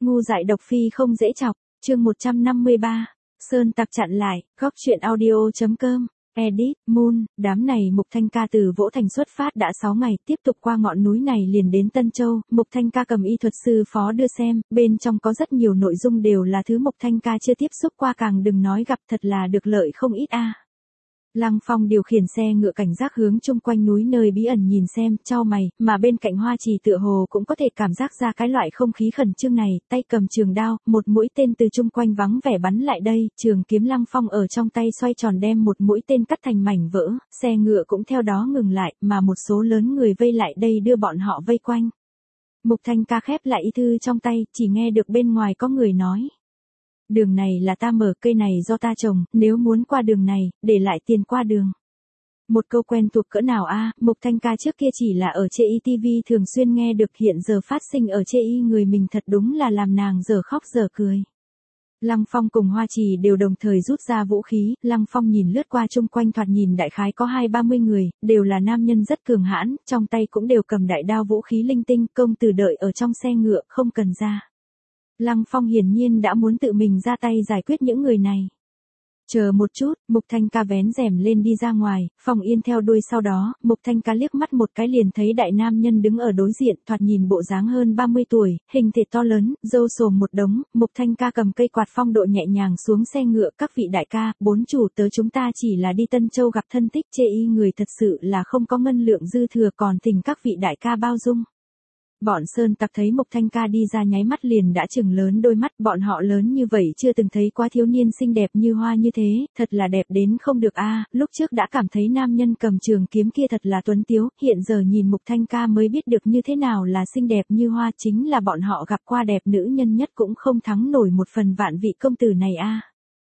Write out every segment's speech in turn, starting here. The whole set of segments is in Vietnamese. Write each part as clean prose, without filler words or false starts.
Ngu dại độc phi không dễ chọc, chương 153. Sơn Tặc chặn lại, góc truyện audio.com. Edit, Moon, đám này Mục Thanh Ca từ Vỗ Thành xuất phát đã 6 ngày, tiếp tục qua ngọn núi này liền đến Tân Châu, Mục Thanh Ca cầm y thuật sư phó đưa xem, bên trong có rất nhiều nội dung đều là thứ Mục Thanh Ca chưa tiếp xúc qua, càng đừng nói gặp, thật là được lợi không ít a. Lăng Phong điều khiển xe ngựa cảnh giác hướng chung quanh núi nơi bí ẩn nhìn xem, chau mày, mà bên cạnh Hoa Trì tựa hồ cũng có thể cảm giác ra cái loại không khí khẩn trương này, tay cầm trường đao, một mũi tên từ chung quanh vắng vẻ bắn lại đây, trường kiếm Lăng Phong ở trong tay xoay tròn đem một mũi tên cắt thành mảnh vỡ, xe ngựa cũng theo đó ngừng lại, mà một số lớn người vây lại đây đưa bọn họ vây quanh. Mục Thanh Ca khép lại y thư trong tay, chỉ nghe được bên ngoài có người nói. Đường này là ta mở, cây này do ta trồng, nếu muốn qua đường này, để lại tiền qua đường. Một câu quen thuộc cỡ nào a, Mục Thanh Ca trước kia chỉ là ở chê y TV thường xuyên nghe được, hiện giờ phát sinh ở chê y người mình thật đúng là làm nàng giờ khóc giờ cười. Lăng Phong cùng Hoa Trì đều đồng thời rút ra vũ khí, Lăng Phong nhìn lướt qua chung quanh thoạt nhìn đại khái có 20-30 người, đều là nam nhân rất cường hãn, trong tay cũng đều cầm đại đao vũ khí linh tinh, công tử đợi ở trong xe ngựa, không cần ra. Lăng Phong hiển nhiên đã muốn tự mình ra tay giải quyết những người này. Chờ một chút, Mục Thanh Ca vén rèm lên đi ra ngoài, Phong Yên theo đuôi sau đó, Mục Thanh Ca liếc mắt một cái liền thấy đại nam nhân đứng ở đối diện, thoạt nhìn bộ dáng hơn 30 tuổi, hình thể to lớn, râu xồm một đống, Mục Thanh Ca cầm cây quạt phong độ nhẹ nhàng xuống xe ngựa, các vị đại ca, bốn chủ tớ chúng ta chỉ là đi Tân Châu gặp thân thích, chê y người thật sự là không có ngân lượng dư thừa, còn thỉnh các vị đại ca bao dung. Bọn Sơn Tặc thấy Mục Thanh Ca đi ra nháy mắt liền đã chừng lớn đôi mắt, bọn họ lớn như vậy chưa từng thấy quá thiếu niên xinh đẹp như hoa như thế, thật là đẹp đến không được a. Lúc trước đã cảm thấy nam nhân cầm trường kiếm kia thật là tuấn tiếu, hiện giờ nhìn Mục Thanh Ca mới biết được như thế nào là xinh đẹp như hoa, chính là bọn họ gặp qua đẹp nữ nhân nhất cũng không thắng nổi một phần vạn vị công tử này a.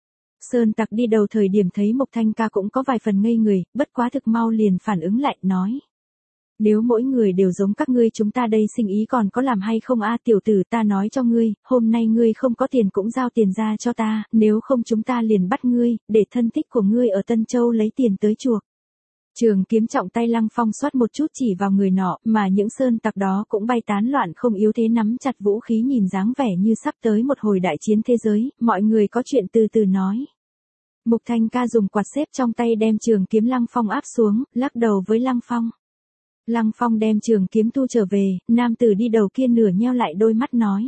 Sơn Tặc đi đầu thời điểm thấy Mục Thanh Ca cũng có vài phần ngây người, bất quá thực mau liền phản ứng lại, nói. Nếu mỗi người đều giống các ngươi chúng ta đây sinh ý còn có làm hay không a, tiểu tử ta nói cho ngươi, hôm nay ngươi không có tiền cũng giao tiền ra cho ta, nếu không chúng ta liền bắt ngươi, để thân thích của ngươi ở Tân Châu lấy tiền tới chuộc. Trường kiếm trọng tay Lăng Phong xoát một chút chỉ vào người nọ, mà những Sơn Tặc đó cũng bay tán loạn không yếu thế nắm chặt vũ khí nhìn dáng vẻ như sắp tới một hồi đại chiến thế giới, mọi người có chuyện từ từ nói. Mục Thanh Ca dùng quạt xếp trong tay đem trường kiếm Lăng Phong áp xuống, lắc đầu với Lăng Phong. Lăng Phong đem trường kiếm thu trở về, nam tử đi đầu kia nửa nheo lại đôi mắt nói.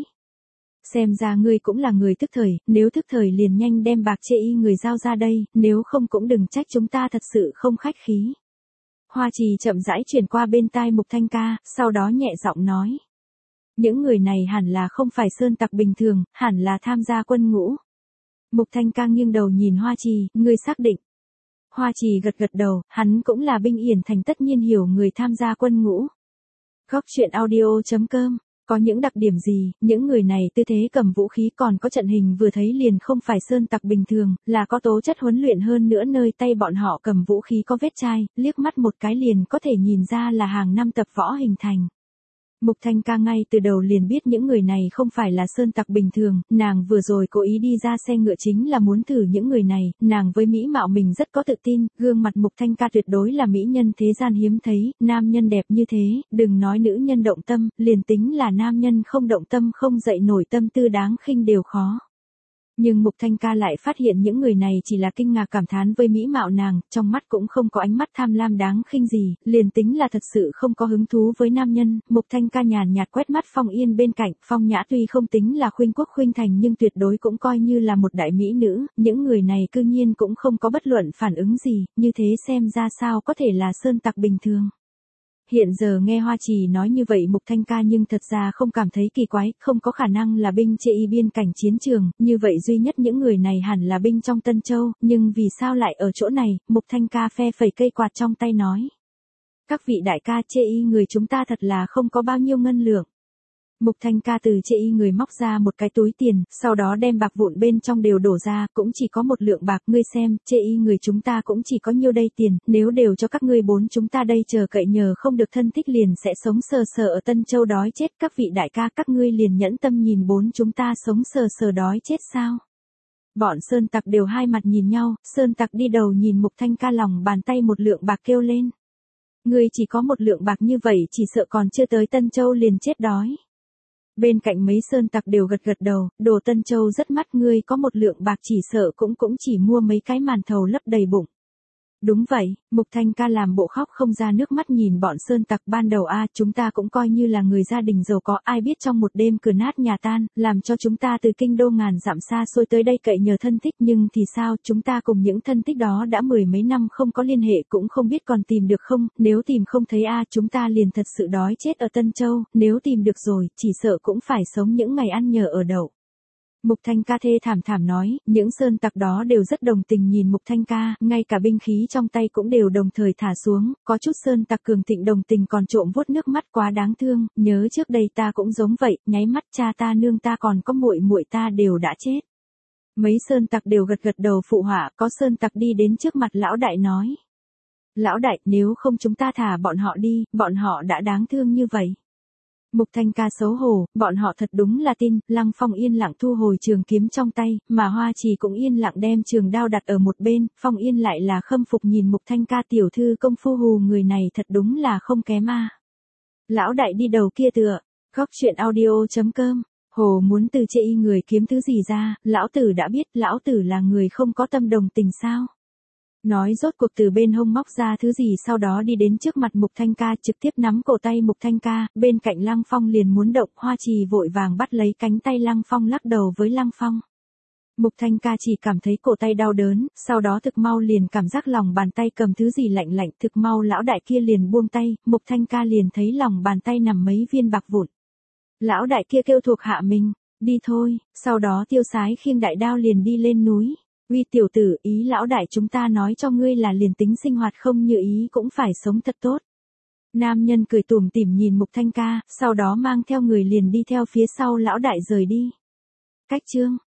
Xem ra ngươi cũng là người thức thời, nếu thức thời liền nhanh đem bạc chê y người giao ra đây, nếu không cũng đừng trách chúng ta thật sự không khách khí. Hoa Trì chậm rãi chuyển qua bên tai Mục Thanh Ca, sau đó nhẹ giọng nói. Những người này hẳn là không phải Sơn Tặc bình thường, hẳn là tham gia quân ngũ. Mục Thanh Ca nghiêng đầu nhìn Hoa Trì, ngươi xác định. Hoa Trì gật gật đầu, hắn cũng là binh yển thành tất nhiên hiểu người tham gia quân ngũ. Góc truyện audio.com, có những đặc điểm gì, những người này tư thế cầm vũ khí còn có trận hình vừa thấy liền không phải Sơn Tặc bình thường, là có tố chất huấn luyện hơn nữa, nơi tay bọn họ cầm vũ khí có vết chai, liếc mắt một cái liền có thể nhìn ra là hàng năm tập võ hình thành. Mục Thanh Ca ngay từ đầu liền biết những người này không phải là Sơn Tặc bình thường, nàng vừa rồi cố ý đi ra xe ngựa chính là muốn thử những người này, nàng với mỹ mạo mình rất có tự tin, gương mặt Mục Thanh Ca tuyệt đối là mỹ nhân thế gian hiếm thấy, nam nhân đẹp như thế, đừng nói nữ nhân động tâm, liền tính là nam nhân không động tâm không dậy nổi tâm tư đáng khinh đều khó. Nhưng Mục Thanh Ca lại phát hiện những người này chỉ là kinh ngạc cảm thán với mỹ mạo nàng, trong mắt cũng không có ánh mắt tham lam đáng khinh gì, liền tính là thật sự không có hứng thú với nam nhân, Mục Thanh Ca nhàn nhạt quét mắt Phong Yên bên cạnh, Phong Nhã tuy không tính là khuynh quốc khuynh thành nhưng tuyệt đối cũng coi như là một đại mỹ nữ, những người này cư nhiên cũng không có bất luận phản ứng gì, như thế xem ra sao có thể là Sơn Tặc bình thường. Hiện giờ nghe Hoa Trì nói như vậy Mục Thanh Ca nhưng thật ra không cảm thấy kỳ quái, không có khả năng là binh chê y biên cảnh chiến trường, như vậy duy nhất những người này hẳn là binh trong Tân Châu, nhưng vì sao lại ở chỗ này, Mục Thanh Ca phe phẩy cây quạt trong tay nói. Các vị đại ca, chê y người chúng ta thật là không có bao nhiêu ngân lượng. Mục Thanh Ca từ chê y người móc ra một cái túi tiền, sau đó đem bạc vụn bên trong đều đổ ra, cũng chỉ có một lượng bạc, ngươi xem, chê y người chúng ta cũng chỉ có nhiêu đây tiền, nếu đều cho các ngươi bốn chúng ta đây chờ cậy nhờ không được thân thích liền sẽ sống sờ sờ ở Tân Châu đói chết, các vị đại ca các ngươi liền nhẫn tâm nhìn bốn chúng ta sống sờ sờ đói chết sao? Bọn Sơn Tặc đều hai mặt nhìn nhau, Sơn Tặc đi đầu nhìn Mục Thanh Ca lòng bàn tay một lượng bạc kêu lên. Ngươi chỉ có một lượng bạc như vậy chỉ sợ còn chưa tới Tân Châu liền chết đói. Bên cạnh mấy sơn tặc đều gật gật đầu, Đồ Tân Châu rất mắt ngươi có một lượng bạc chỉ sợ cũng chỉ mua mấy cái màn thầu lấp đầy bụng. Đúng vậy, Mục Thanh ca làm bộ khóc không ra nước mắt nhìn bọn sơn tặc ban đầu chúng ta cũng coi như là người gia đình giàu có, ai biết trong một đêm cửa nát nhà tan, làm cho chúng ta từ kinh đô ngàn dặm xa xôi tới đây cậy nhờ thân thích, nhưng thì sao, chúng ta cùng những thân thích đó đã mười mấy năm không có liên hệ, cũng không biết còn tìm được không, nếu tìm không thấy chúng ta liền thật sự đói chết ở Tân Châu, nếu tìm được rồi, chỉ sợ cũng phải sống những ngày ăn nhờ ở đậu. Mục Thanh ca thê thảm nói, những sơn tặc đó đều rất đồng tình nhìn Mục Thanh ca, ngay cả binh khí trong tay cũng đều đồng thời thả xuống, có chút sơn tặc cường thịnh đồng tình còn trộm vuốt nước mắt quá đáng thương, nhớ trước đây ta cũng giống vậy, nháy mắt cha ta nương ta còn có muội muội ta đều đã chết. Mấy sơn tặc đều gật gật đầu phụ họa, có sơn tặc đi đến trước mặt lão đại nói. Lão đại, nếu không chúng ta thả bọn họ đi, bọn họ đã đáng thương như vậy. Mục Thanh ca xấu hổ, bọn họ thật đúng là tin, Lăng Phong yên lặng thu hồi trường kiếm trong tay, mà Hoa Trì cũng yên lặng đem trường đao đặt ở một bên, Phong Yên lại là khâm phục nhìn Mục Thanh ca tiểu thư công phu hù người này thật đúng là không kém Lão đại đi đầu kia tựa, góc chuyện audio.com, hồ muốn từ chê y người kiếm thứ gì ra, lão tử đã biết, lão tử là người không có tâm đồng tình sao. Nói rốt cuộc từ bên hông móc ra thứ gì sau đó đi đến trước mặt Mục Thanh ca trực tiếp nắm cổ tay Mục Thanh ca, bên cạnh Lăng Phong liền muốn động, Hoa Trì vội vàng bắt lấy cánh tay Lăng Phong lắc đầu với Lăng Phong. Mục Thanh ca chỉ cảm thấy cổ tay đau đớn, sau đó thực mau liền cảm giác lòng bàn tay cầm thứ gì lạnh lạnh, thực mau lão đại kia liền buông tay, Mục Thanh ca liền thấy lòng bàn tay nằm mấy viên bạc vụn. Lão đại kia kêu thuộc hạ mình, đi thôi, sau đó tiêu sái khiêng đại đao liền đi lên núi. Uy tiểu tử, ý lão đại chúng ta nói cho ngươi là liền tính sinh hoạt không như ý cũng phải sống thật tốt. Nam nhân cười tủm tỉm nhìn Mục Thanh ca, sau đó mang theo người liền đi theo phía sau lão đại rời đi. Cách chương